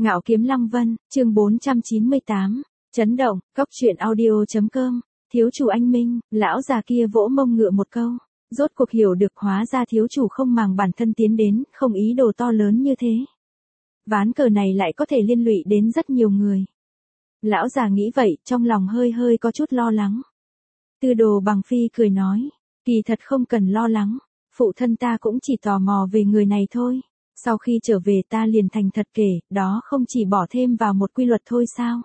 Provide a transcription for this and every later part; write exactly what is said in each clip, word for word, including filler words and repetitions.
Ngạo Kiếm Lăng Vân, chương bốn trăm chín mươi tám, chấn động, cốc truyện audio.com, thiếu chủ anh Minh, lão già kia vỗ mông ngựa một câu, rốt cuộc hiểu được hóa ra thiếu chủ không màng bản thân tiến đến, không ý đồ to lớn như thế. Ván cờ này lại có thể liên lụy đến rất nhiều người. Lão già nghĩ vậy, trong lòng hơi hơi có chút lo lắng. Tư Đồ Bằng Phi cười nói, kỳ thật không cần lo lắng, phụ thân ta cũng chỉ tò mò về người này thôi. Sau khi trở về ta liền thành thật kể, đó không chỉ bỏ thêm vào một quy luật thôi sao?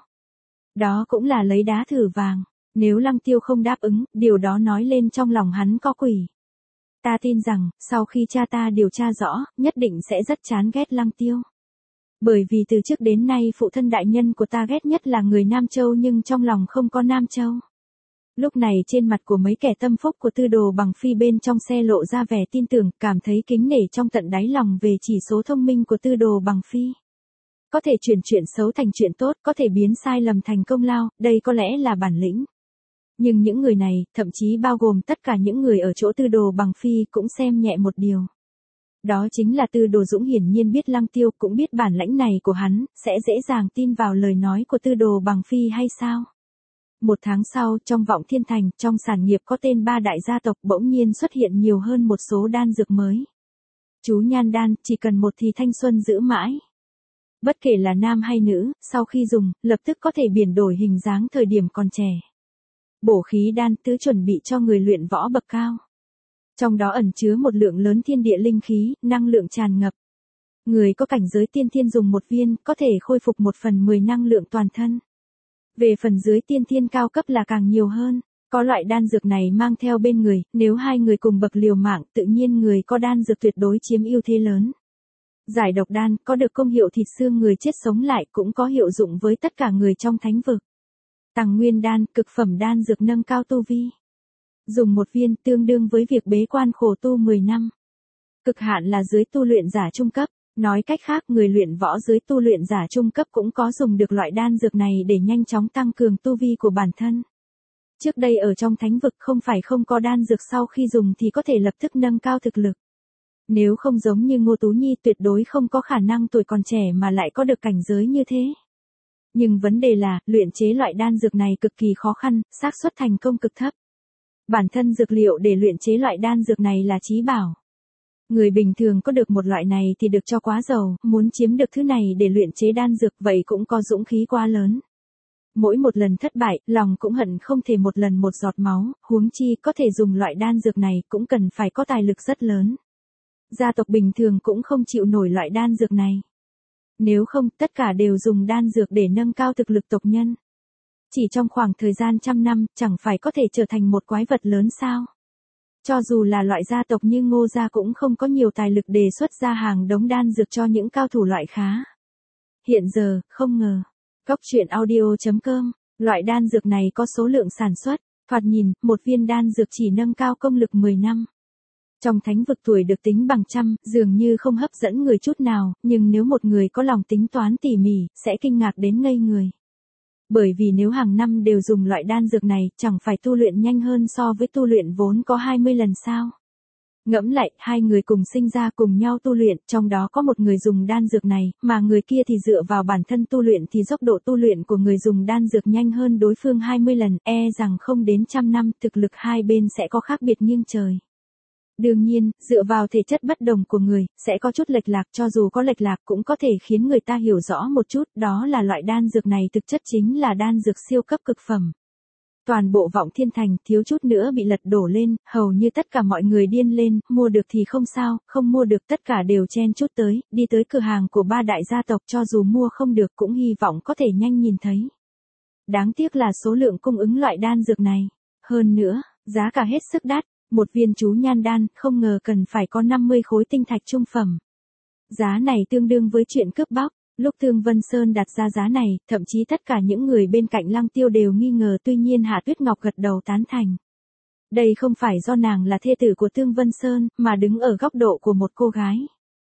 Đó cũng là lấy đá thử vàng, nếu Lăng Tiêu không đáp ứng, điều đó nói lên trong lòng hắn có quỷ. Ta tin rằng, sau khi cha ta điều tra rõ, nhất định sẽ rất chán ghét Lăng Tiêu. Bởi vì từ trước đến nay phụ thân đại nhân của ta ghét nhất là người Nam Châu nhưng trong lòng không có Nam Châu. Lúc này trên mặt của mấy kẻ tâm phúc của Tư Đồ Bằng Phi bên trong xe lộ ra vẻ tin tưởng, cảm thấy kính nể trong tận đáy lòng về chỉ số thông minh của Tư Đồ Bằng Phi. Có thể chuyển chuyện xấu thành chuyện tốt, có thể biến sai lầm thành công lao, đây có lẽ là bản lĩnh. Nhưng những người này, thậm chí bao gồm tất cả những người ở chỗ Tư Đồ Bằng Phi cũng xem nhẹ một điều. Đó chính là Tư Đồ Dũng hiển nhiên biết Lăng Tiêu cũng biết bản lãnh này của hắn, sẽ dễ dàng tin vào lời nói của Tư Đồ Bằng Phi hay sao? Một tháng sau, trong Vọng Thiên Thành, trong sản nghiệp có tên ba đại gia tộc bỗng nhiên xuất hiện nhiều hơn một số đan dược mới. Chú Nhan Đan, chỉ cần một thì thanh xuân giữ mãi. Bất kể là nam hay nữ, sau khi dùng, lập tức có thể biến đổi hình dáng thời điểm còn trẻ. Bổ khí đan, tứ chuẩn bị cho người luyện võ bậc cao. Trong đó ẩn chứa một lượng lớn thiên địa linh khí, năng lượng tràn ngập. Người có cảnh giới tiên thiên dùng một viên, có thể khôi phục một phần mười năng lượng toàn thân. Về phần dưới tiên thiên cao cấp là càng nhiều hơn, có loại đan dược này mang theo bên người, nếu hai người cùng bậc liều mạng, tự nhiên người có đan dược tuyệt đối chiếm ưu thế lớn. Giải độc đan, có được công hiệu thịt xương người chết sống lại, cũng có hiệu dụng với tất cả người trong thánh vực. Tàng nguyên đan, cực phẩm đan dược nâng cao tu vi. Dùng một viên tương đương với việc bế quan khổ tu mười năm. Cực hạn là dưới tu luyện giả trung cấp. Nói cách khác, người luyện võ dưới tu luyện giả trung cấp cũng có dùng được loại đan dược này để nhanh chóng tăng cường tu vi của bản thân. Trước đây ở trong thánh vực không phải không có đan dược sau khi dùng thì có thể lập tức nâng cao thực lực. Nếu không giống như Ngô Tú Nhi tuyệt đối không có khả năng tuổi còn trẻ mà lại có được cảnh giới như thế. Nhưng vấn đề là, luyện chế loại đan dược này cực kỳ khó khăn, xác suất thành công cực thấp. Bản thân dược liệu để luyện chế loại đan dược này là chí bảo. Người bình thường có được một loại này thì được cho quá giàu, muốn chiếm được thứ này để luyện chế đan dược vậy cũng có dũng khí quá lớn. Mỗi một lần thất bại, lòng cũng hận không thể một lần một giọt máu, huống chi có thể dùng loại đan dược này cũng cần phải có tài lực rất lớn. Gia tộc bình thường cũng không chịu nổi loại đan dược này. Nếu không, tất cả đều dùng đan dược để nâng cao thực lực tộc nhân. Chỉ trong khoảng thời gian trăm năm, chẳng phải có thể trở thành một quái vật lớn sao? Cho dù là loại gia tộc như Ngô gia cũng không có nhiều tài lực đề xuất ra hàng đống đan dược cho những cao thủ loại khá. Hiện giờ, không ngờ, cốc truyện audio.com, loại đan dược này có số lượng sản xuất, thoạt nhìn, một viên đan dược chỉ nâng cao công lực mười năm. Trong thánh vực tuổi được tính bằng trăm, dường như không hấp dẫn người chút nào, nhưng nếu một người có lòng tính toán tỉ mỉ, sẽ kinh ngạc đến ngây người. Bởi vì nếu hàng năm đều dùng loại đan dược này, chẳng phải tu luyện nhanh hơn so với tu luyện vốn có hai mươi lần sao? Ngẫm lại, hai người cùng sinh ra cùng nhau tu luyện, trong đó có một người dùng đan dược này, mà người kia thì dựa vào bản thân tu luyện thì dốc độ tu luyện của người dùng đan dược nhanh hơn đối phương hai mươi lần, e rằng không đến trăm năm, thực lực hai bên sẽ có khác biệt nghiêng trời. Đương nhiên, dựa vào thể chất bất đồng của người, sẽ có chút lệch lạc, cho dù có lệch lạc cũng có thể khiến người ta hiểu rõ một chút, đó là loại đan dược này thực chất chính là đan dược siêu cấp cực phẩm. Toàn bộ Vọng Thiên Thành thiếu chút nữa bị lật đổ lên, hầu như tất cả mọi người điên lên, mua được thì không sao, không mua được tất cả đều chen chút tới, đi tới cửa hàng của ba đại gia tộc cho dù mua không được cũng hy vọng có thể nhanh nhìn thấy. Đáng tiếc là số lượng cung ứng loại đan dược này. Hơn nữa, giá cả hết sức đắt. Một viên chú nhan đan, không ngờ cần phải có năm mươi khối tinh thạch trung phẩm. Giá này tương đương với chuyện cướp bóc, lúc Thương Vân Sơn đặt ra giá này, thậm chí tất cả những người bên cạnh Lăng Tiêu đều nghi ngờ, tuy nhiên Hạ Tuyết Ngọc gật đầu tán thành. Đây không phải do nàng là thê tử của Thương Vân Sơn, mà đứng ở góc độ của một cô gái.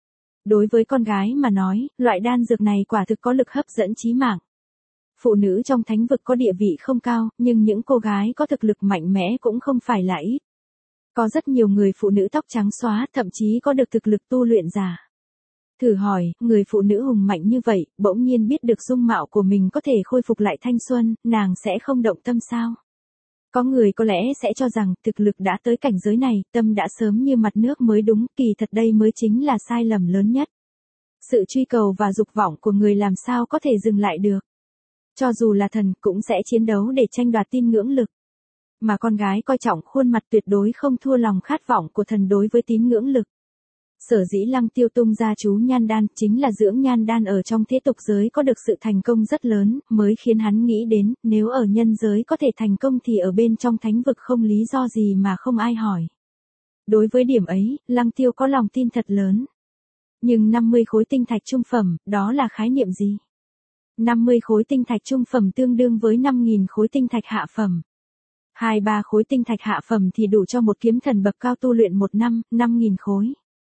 Đối với con gái mà nói, loại đan dược này quả thực có lực hấp dẫn chí mạng. Phụ nữ trong thánh vực có địa vị không cao, nhưng những cô gái có thực lực mạnh mẽ cũng không phải là ít. Có rất nhiều người phụ nữ tóc trắng xóa, thậm chí có được thực lực tu luyện giả. Thử hỏi, người phụ nữ hùng mạnh như vậy, bỗng nhiên biết được dung mạo của mình có thể khôi phục lại thanh xuân, nàng sẽ không động tâm sao? Có người có lẽ sẽ cho rằng thực lực đã tới cảnh giới này, tâm đã sớm như mặt nước mới đúng, kỳ thật đây mới chính là sai lầm lớn nhất. Sự truy cầu và dục vọng của người làm sao có thể dừng lại được. Cho dù là thần cũng sẽ chiến đấu để tranh đoạt tin ngưỡng lực. Mà con gái coi trọng khuôn mặt tuyệt đối không thua lòng khát vọng của thần đối với tín ngưỡng lực. Sở dĩ Lăng Tiêu tung ra chú nhan đan chính là dưỡng nhan đan ở trong thế tục giới có được sự thành công rất lớn, mới khiến hắn nghĩ đến, nếu ở nhân giới có thể thành công thì ở bên trong thánh vực không lý do gì mà không ai hỏi. Đối với điểm ấy, Lăng Tiêu có lòng tin thật lớn. Nhưng năm mươi khối tinh thạch trung phẩm, đó là khái niệm gì? năm mươi khối tinh thạch trung phẩm tương đương với năm nghìn khối tinh thạch hạ phẩm. hai ba khối tinh thạch hạ phẩm thì đủ cho một kiếm thần bậc cao tu luyện một năm, năm nghìn khối.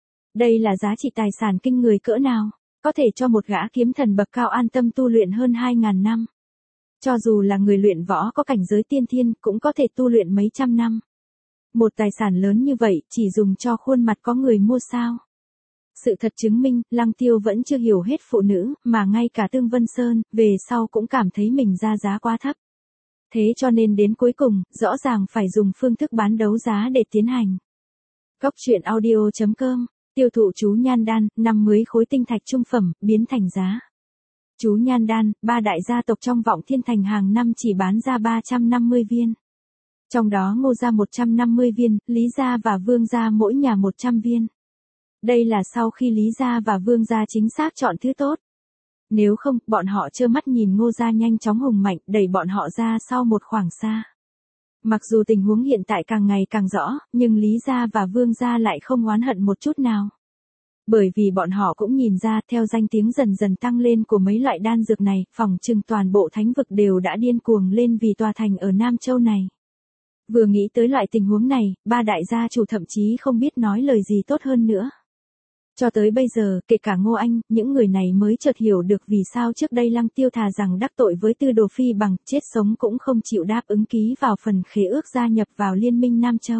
Đây là giá trị tài sản kinh người cỡ nào, có thể cho một gã kiếm thần bậc cao an tâm tu luyện hơn hai ngàn năm. Cho dù là người luyện võ có cảnh giới tiên thiên cũng có thể tu luyện mấy trăm năm. Một tài sản lớn như vậy chỉ dùng cho khuôn mặt có người mua sao? Sự thật chứng minh, Lăng Tiêu vẫn chưa hiểu hết phụ nữ, mà ngay cả Tương Vân Sơn, về sau cũng cảm thấy mình ra giá quá thấp. Thế cho nên đến cuối cùng, rõ ràng phải dùng phương thức bán đấu giá để tiến hành. Góc truyện audio chấm com, tiêu thụ chú nhan đan, năm mươi khối tinh thạch trung phẩm, biến thành giá. Chú nhan đan, ba đại gia tộc trong Vọng Thiên Thành hàng năm chỉ bán ra ba trăm năm mươi viên. Trong đó Ngô gia một trăm năm mươi viên, Lý gia và Vương gia mỗi nhà một trăm viên. Đây là sau khi Lý gia và Vương gia chính xác chọn thứ tốt. Nếu không, bọn họ trơ mắt nhìn Ngô gia nhanh chóng hùng mạnh, đẩy bọn họ ra sau một khoảng xa. Mặc dù tình huống hiện tại càng ngày càng rõ, nhưng Lý gia và Vương gia lại không oán hận một chút nào. Bởi vì bọn họ cũng nhìn ra, theo danh tiếng dần dần tăng lên của mấy loại đan dược này, phỏng chừng toàn bộ thánh vực đều đã điên cuồng lên vì tòa thành ở Nam Châu này. Vừa nghĩ tới loại tình huống này, ba đại gia chủ thậm chí không biết nói lời gì tốt hơn nữa. Cho tới bây giờ, kể cả Ngô Anh, những người này mới chợt hiểu được vì sao trước đây Lăng Tiêu thà rằng đắc tội với Tư Đồ Phi bằng chết sống cũng không chịu đáp ứng ký vào phần khế ước gia nhập vào Liên minh Nam Châu.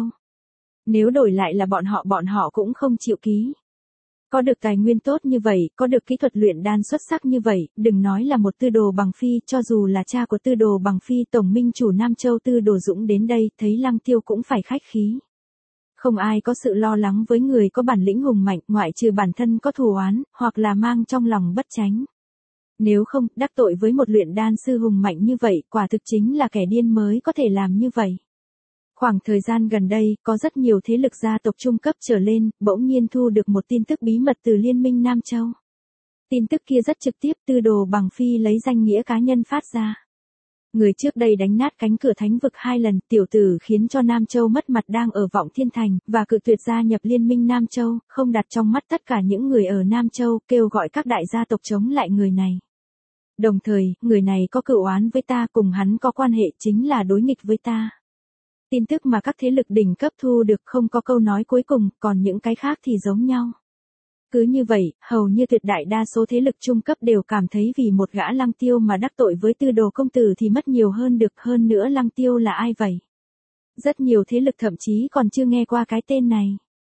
Nếu đổi lại là bọn họ bọn họ cũng không chịu ký. Có được tài nguyên tốt như vậy, có được kỹ thuật luyện đan xuất sắc như vậy, đừng nói là một Tư Đồ Bằng Phi, cho dù là cha của Tư Đồ Bằng Phi tổng minh chủ Nam Châu Tư Đồ Dũng đến đây, thấy Lăng Tiêu cũng phải khách khí. Không ai có sự lo lắng với người có bản lĩnh hùng mạnh, ngoại trừ bản thân có thù oán, hoặc là mang trong lòng bất chánh. Nếu không, đắc tội với một luyện đan sư hùng mạnh như vậy, quả thực chính là kẻ điên mới có thể làm như vậy. Khoảng thời gian gần đây, có rất nhiều thế lực gia tộc trung cấp trở lên, bỗng nhiên thu được một tin tức bí mật từ Liên minh Nam Châu. Tin tức kia rất trực tiếp, Tư Đồ Bằng Phi lấy danh nghĩa cá nhân phát ra. Người trước đây đánh nát cánh cửa thánh vực hai lần, tiểu tử khiến cho Nam Châu mất mặt đang ở Vọng Thiên Thành, và cự tuyệt gia nhập Liên minh Nam Châu, không đặt trong mắt tất cả những người ở Nam Châu, kêu gọi các đại gia tộc chống lại người này. Đồng thời, người này có cựu oán với ta, cùng hắn có quan hệ chính là đối nghịch với ta. Tin tức mà các thế lực đỉnh cấp thu được không có câu nói cuối cùng, còn những cái khác thì giống nhau. Cứ như vậy, hầu như tuyệt đại đa số thế lực trung cấp đều cảm thấy vì một gã Lăng Tiêu mà đắc tội với Tư Đồ công tử thì mất nhiều hơn được, hơn nữa Lăng Tiêu là ai vậy? Rất nhiều thế lực thậm chí còn chưa nghe qua cái tên này.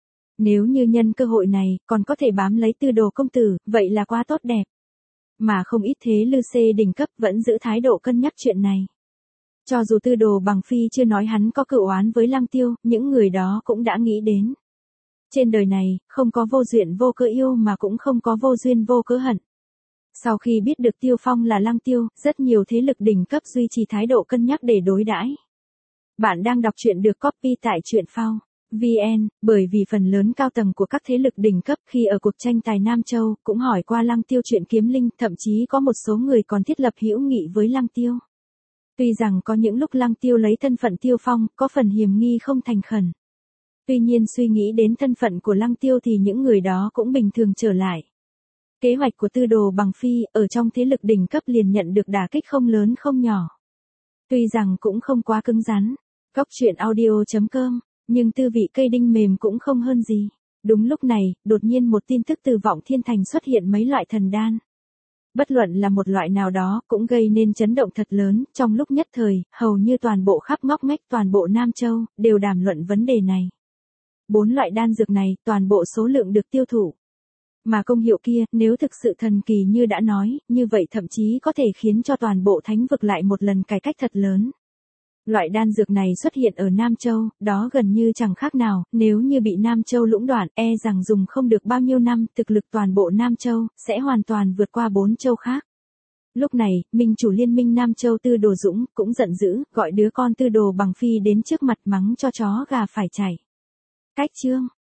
Nếu như nhân cơ hội này, còn có thể bám lấy Tư Đồ công tử, vậy là quá tốt đẹp. Mà không ít thế lư xê đỉnh cấp vẫn giữ thái độ cân nhắc chuyện này. Cho dù Tư Đồ Bằng Phi chưa nói hắn có cựu oán với Lăng Tiêu, những người đó cũng đã nghĩ đến. Trên đời này, không có vô duyên vô cớ yêu mà cũng không có vô duyên vô cớ hận. Sau khi biết được Tiêu Phong là Lăng Tiêu, rất nhiều thế lực đỉnh cấp duy trì thái độ cân nhắc để đối đãi. Bạn đang đọc truyện được copy tại truyện phao chấm vn, bởi vì phần lớn cao tầng của các thế lực đỉnh cấp khi ở cuộc tranh tài Nam Châu cũng hỏi qua Lăng Tiêu chuyện kiếm linh, thậm chí có một số người còn thiết lập hữu nghị với Lăng Tiêu. Tuy rằng có những lúc Lăng Tiêu lấy thân phận Tiêu Phong, có phần hiềm nghi không thành khẩn. Tuy nhiên suy nghĩ đến thân phận của Lăng Tiêu thì những người đó cũng bình thường trở lại. Kế hoạch của Tư Đồ Bằng Phi ở trong thế lực đỉnh cấp liền nhận được đả kích không lớn không nhỏ. Tuy rằng cũng không quá cứng rắn, góc truyện audio chấm com, nhưng tư vị cây đinh mềm cũng không hơn gì. Đúng lúc này, đột nhiên một tin tức từ Vọng Thiên Thành xuất hiện mấy loại thần đan. Bất luận là một loại nào đó cũng gây nên chấn động thật lớn, trong lúc nhất thời, hầu như toàn bộ khắp ngóc ngách toàn bộ Nam Châu, đều đàm luận vấn đề này. Bốn loại đan dược này, toàn bộ số lượng được tiêu thụ. Mà công hiệu kia, nếu thực sự thần kỳ như đã nói, như vậy thậm chí có thể khiến cho toàn bộ thánh vực lại một lần cải cách thật lớn. Loại đan dược này xuất hiện ở Nam Châu, đó gần như chẳng khác nào, nếu như bị Nam Châu lũng đoạn, e rằng dùng không được bao nhiêu năm, thực lực toàn bộ Nam Châu, sẽ hoàn toàn vượt qua bốn châu khác. Lúc này, minh chủ liên minh Nam Châu Tư Đồ Dũng, cũng giận dữ, gọi đứa con Tư Đồ Bằng Phi đến trước mặt mắng cho chó gà phải chảy. Cách chương